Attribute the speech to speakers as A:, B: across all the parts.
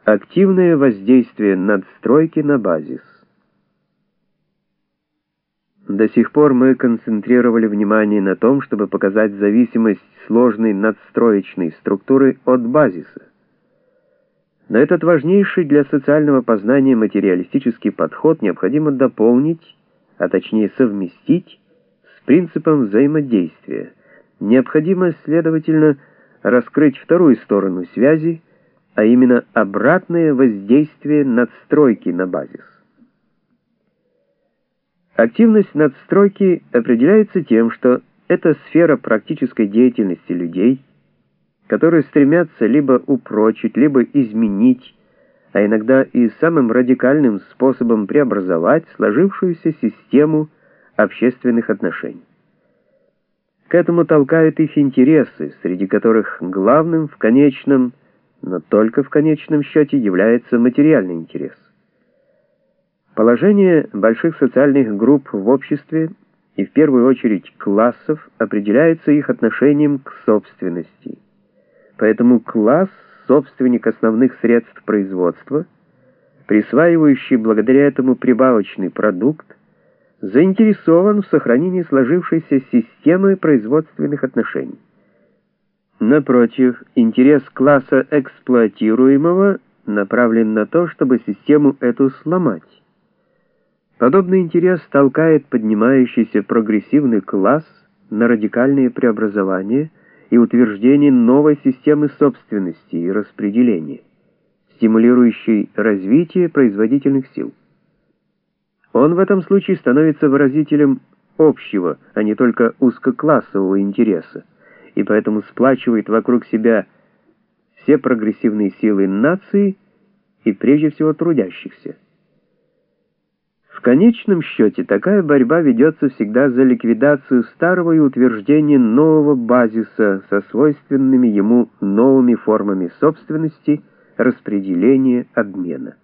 A: Активное воздействие надстройки на базис. До сих пор мы концентрировали внимание на том, чтобы показать зависимость сложной надстроечной структуры от базиса. Но этот важнейший для социального познания материалистический подход необходимо дополнить, а точнее совместить, с принципом взаимодействия. Необходимо, следовательно, раскрыть вторую сторону связи, а именно обратное воздействие надстройки на базис. Активность надстройки определяется тем, что это сфера практической деятельности людей, которые стремятся либо упрочить, либо изменить, а иногда и самым радикальным способом преобразовать сложившуюся систему общественных отношений. К этому толкают их интересы, среди которых главным в конечном, но только в конечном счете является материальный интерес. Положение больших социальных групп в обществе и в первую очередь классов определяется их отношением к собственности. Поэтому класс, собственник основных средств производства, присваивающий благодаря этому прибавочный продукт, заинтересован в сохранении сложившейся системы производственных отношений. Напротив, интерес класса эксплуатируемого направлен на то, чтобы систему эту сломать. Подобный интерес толкает поднимающийся прогрессивный класс на радикальные преобразования и утверждение новой системы собственности и распределения, стимулирующей развитие производительных сил. Он в этом случае становится выразителем общего, а не только узкоклассового интереса, и поэтому сплачивает вокруг себя все прогрессивные силы нации и прежде всего трудящихся. В конечном счете такая борьба ведется всегда за ликвидацию старого и утверждение нового базиса со свойственными ему новыми формами собственности, распределения, обмена.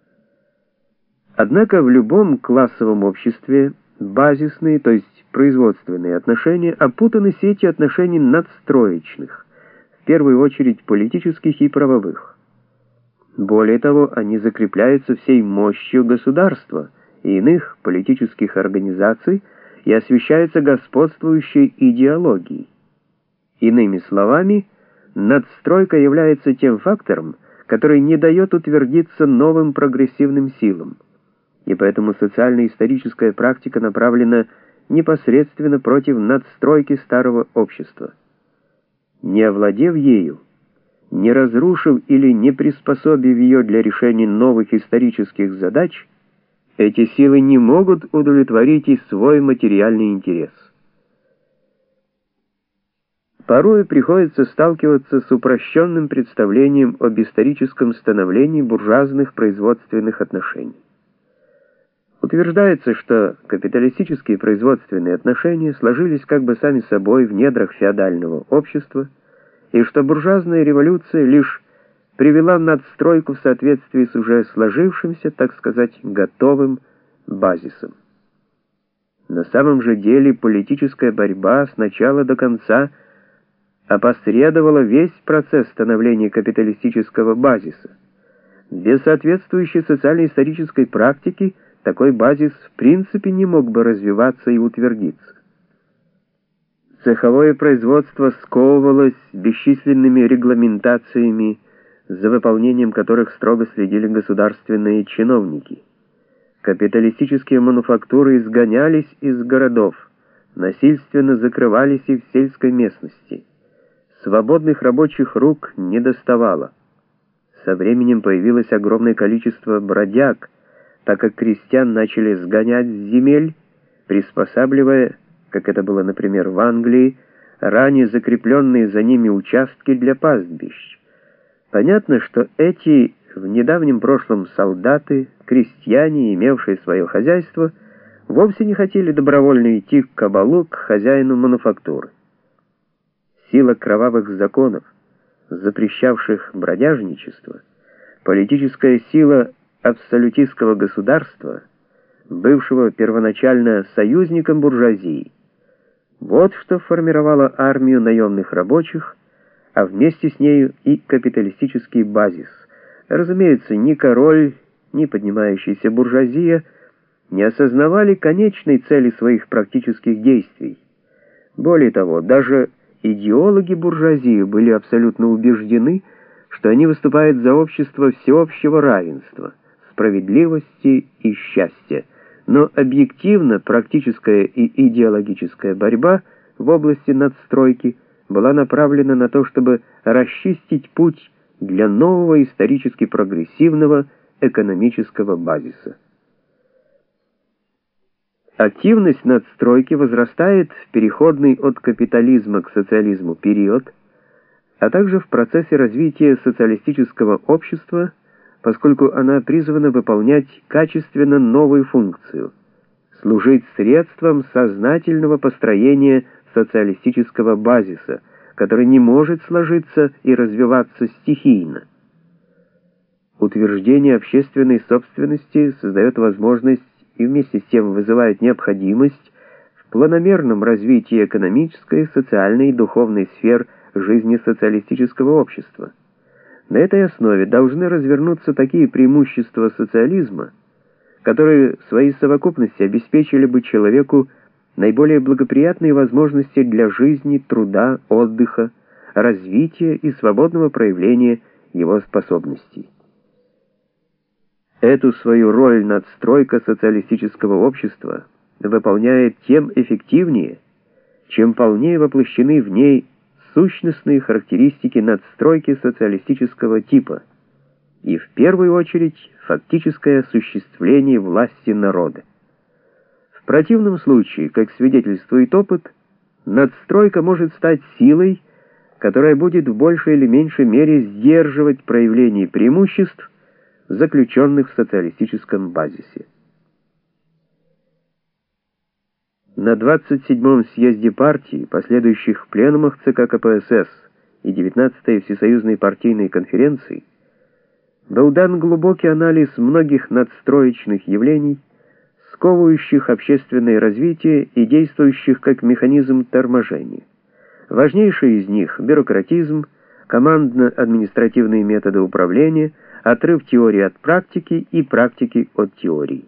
A: Однако в любом классовом обществе базисные, то есть производственные отношения опутаны сетью отношений надстроечных, в первую очередь политических и правовых. Более того, они закрепляются всей мощью государства и иных политических организаций и освещаются господствующей идеологией. Иными словами, надстройка является тем фактором, который не дает утвердиться новым прогрессивным силам. И поэтому социально-историческая практика направлена непосредственно против надстройки старого общества. Не овладев ею, не разрушив или не приспособив ее для решения новых исторических задач, эти силы не могут удовлетворить и свой материальный интерес. Порой приходится сталкиваться с упрощенным представлением об историческом становлении буржуазных производственных отношений. Утверждается, что капиталистические производственные отношения сложились как бы сами собой в недрах феодального общества, и что буржуазная революция лишь привела надстройку в соответствии с уже сложившимся, так сказать, готовым базисом. На самом же деле политическая борьба с начала до конца опосредовала весь процесс становления капиталистического базиса. Без соответствующей социально-исторической практики такой базис в принципе не мог бы развиваться и утвердиться. Цеховое производство сковывалось бесчисленными регламентациями, за выполнением которых строго следили государственные чиновники. Капиталистические мануфактуры изгонялись из городов, насильственно закрывались и в сельской местности. Свободных рабочих рук не доставало. Со временем появилось огромное количество бродяг, так как крестьян начали сгонять с земель, приспосабливая, как это было, например, в Англии, ранее закрепленные за ними участки для пастбищ. Понятно, что эти в недавнем прошлом солдаты, крестьяне, имевшие свое хозяйство, вовсе не хотели добровольно идти к кабалу, к хозяину мануфактуры. Сила кровавых законов, запрещавших бродяжничество, политическая сила абсолютистского государства, бывшего первоначально союзником буржуазии, вот что формировало армию наемных рабочих, а вместе с нею и капиталистический базис, Разумеется, ни король, ни поднимающаяся буржуазия не осознавали конечной цели своих практических действий. Более того, даже идеологи буржуазии были абсолютно убеждены, что они выступают за общество всеобщего равенства, справедливости и счастья. Но объективно практическая и идеологическая борьба в области надстройки была направлена на то, чтобы расчистить путь для нового исторически прогрессивного экономического базиса. Активность надстройки возрастает в переходный от капитализма к социализму период, а также в процессе развития социалистического общества, поскольку она призвана выполнять качественно новую функцию — служить средством сознательного построения социалистического базиса, который не может сложиться и развиваться стихийно. Утверждение общественной собственности создает возможность и вместе с тем вызывает необходимость в планомерном развитии экономической, социальной и духовной сфер жизни социалистического общества. На этой основе должны развернуться такие преимущества социализма, которые в своей совокупности обеспечили бы человеку наиболее благоприятные возможности для жизни, труда, отдыха, развития и свободного проявления его способностей. Эту свою роль надстройка социалистического общества выполняет тем эффективнее, чем полнее воплощены в ней сущностные характеристики надстройки социалистического типа и, в первую очередь, фактическое осуществление власти народа. В противном случае, как свидетельствует опыт, надстройка может стать силой, которая будет в большей или меньшей мере сдерживать проявление преимуществ, заключенных в социалистическом базисе. На 27-м съезде партии, последующих пленумах ЦК КПСС и 19-й Всесоюзной партийной конференции был дан глубокий анализ многих надстроечных явлений, сковывающих общественное развитие и действующих как механизм торможения. Важнейшие из них — бюрократизм, командно-административные методы управления, отрыв теории от практики и практики от теории.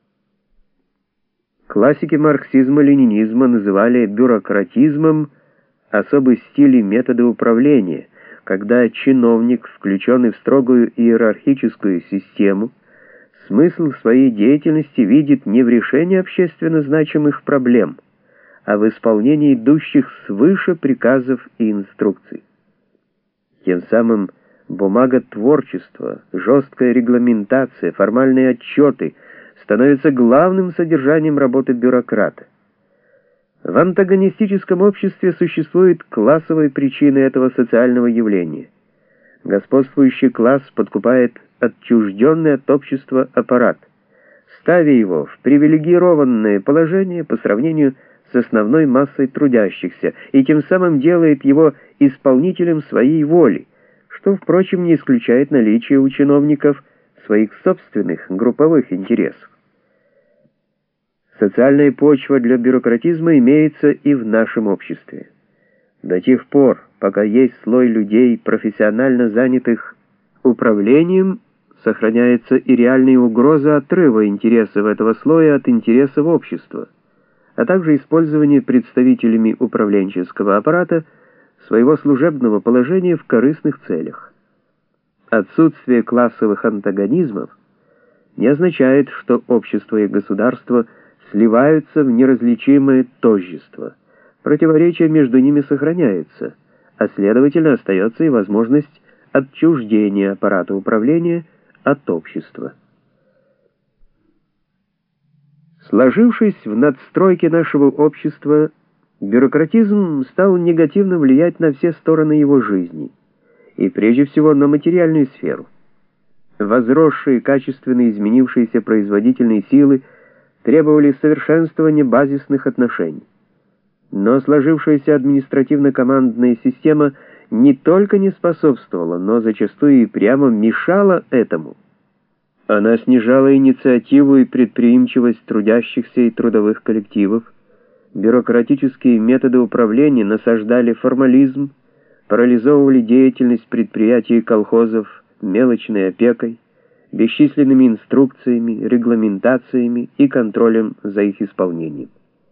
A: Классики марксизма-ленинизма называли бюрократизмом особый стиль и методы управления, когда чиновник, включенный в строгую иерархическую систему, смысл своей деятельности видит не в решении общественно значимых проблем, а в исполнении идущих свыше приказов и инструкций. Тем самым бумаготворчество, жесткая регламентация, формальные отчеты становятся главным содержанием работы бюрократа. В антагонистическом обществе существует классовая причина этого социального явления. Господствующий класс подкупает отчужденный от общества аппарат, ставя его в привилегированное положение по сравнению с основной массой трудящихся, и тем самым делает его исполнителем своей воли, что, впрочем, не исключает наличие у чиновников своих собственных групповых интересов. Социальная почва для бюрократизма имеется и в нашем обществе. До тех пор, пока есть слой людей, профессионально занятых управлением, сохраняется и реальная угроза отрыва интересов этого слоя от интересов общества, а также использование представителями управленческого аппарата своего служебного положения в корыстных целях. Отсутствие классовых антагонизмов не означает, что общество и государство сливаются в неразличимое тождество. Противоречие между ними сохраняется, а следовательно остается и возможность отчуждения аппарата управления от общества. Сложившись в надстройке нашего общества, бюрократизм стал негативно влиять на все стороны его жизни, и прежде всего на материальную сферу. Возросшие, качественно изменившиеся производительные силы требовали совершенствования базисных отношений. Но сложившаяся административно-командная система не только не способствовала, но зачастую и прямо мешала этому. Она снижала инициативу и предприимчивость трудящихся и трудовых коллективов, бюрократические методы управления насаждали формализм, парализовывали деятельность предприятий и колхозов мелочной опекой, бесчисленными инструкциями, регламентациями и контролем за их исполнением.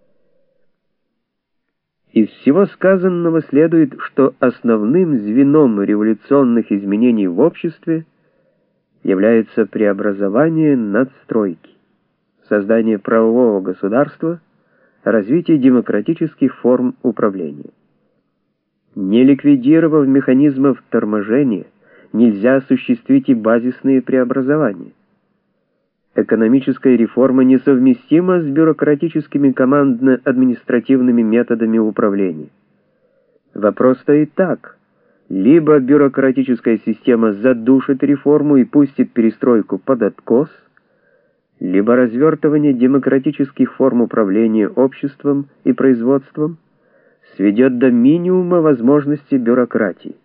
A: Из всего сказанного следует, что основным звеном революционных изменений в обществе является преобразование надстройки, создание правового государства, развитие демократических форм управления. Не ликвидировав механизмов торможения, нельзя осуществить и базисные преобразования. Экономическая реформа несовместима с бюрократическими командно-административными методами управления. Вопрос стоит так: либо бюрократическая система задушит реформу и пустит перестройку под откос, либо развертывание демократических форм управления обществом и производством сведет до минимума возможности бюрократии.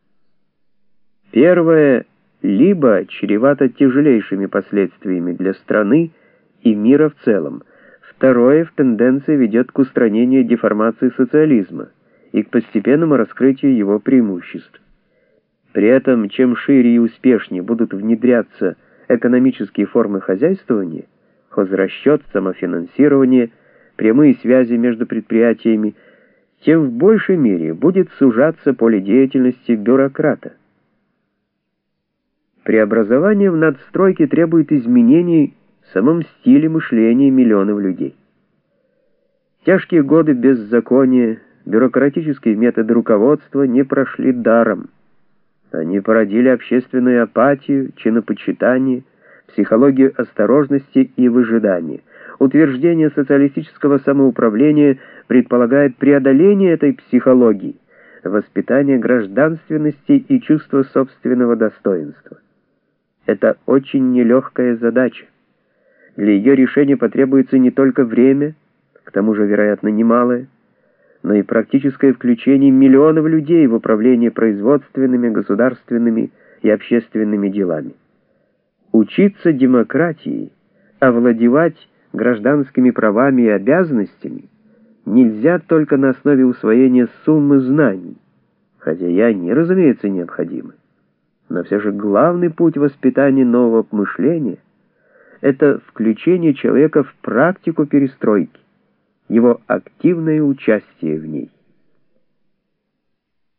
A: Первое либо чревато тяжелейшими последствиями для страны и мира в целом, второе в тенденции ведет к устранению деформации социализма и к постепенному раскрытию его преимуществ. При этом, чем шире и успешнее будут внедряться экономические формы хозяйствования, хозрасчет, самофинансирование, прямые связи между предприятиями, тем в большей мере будет сужаться поле деятельности бюрократа. Преобразование в надстройке требует изменений в самом стиле мышления миллионов людей. Тяжкие годы беззакония, бюрократические методы руководства не прошли даром. Они породили общественную апатию, чинопочитание, психологию осторожности и выжидания. Утверждение социалистического самоуправления предполагает преодоление этой психологии, воспитание гражданственности и чувство собственного достоинства. Это очень нелегкая задача. Для ее решения потребуется не только время, к тому же, вероятно, немалое, но и практическое включение миллионов людей в управление производственными, государственными и общественными делами. Учиться демократии, овладевать гражданскими правами и обязанностями нельзя только на основе усвоения суммы знаний, хотя и они, разумеется, необходимы. Но все же главный путь воспитания нового мышления — это включение человека в практику перестройки, его активное участие в ней.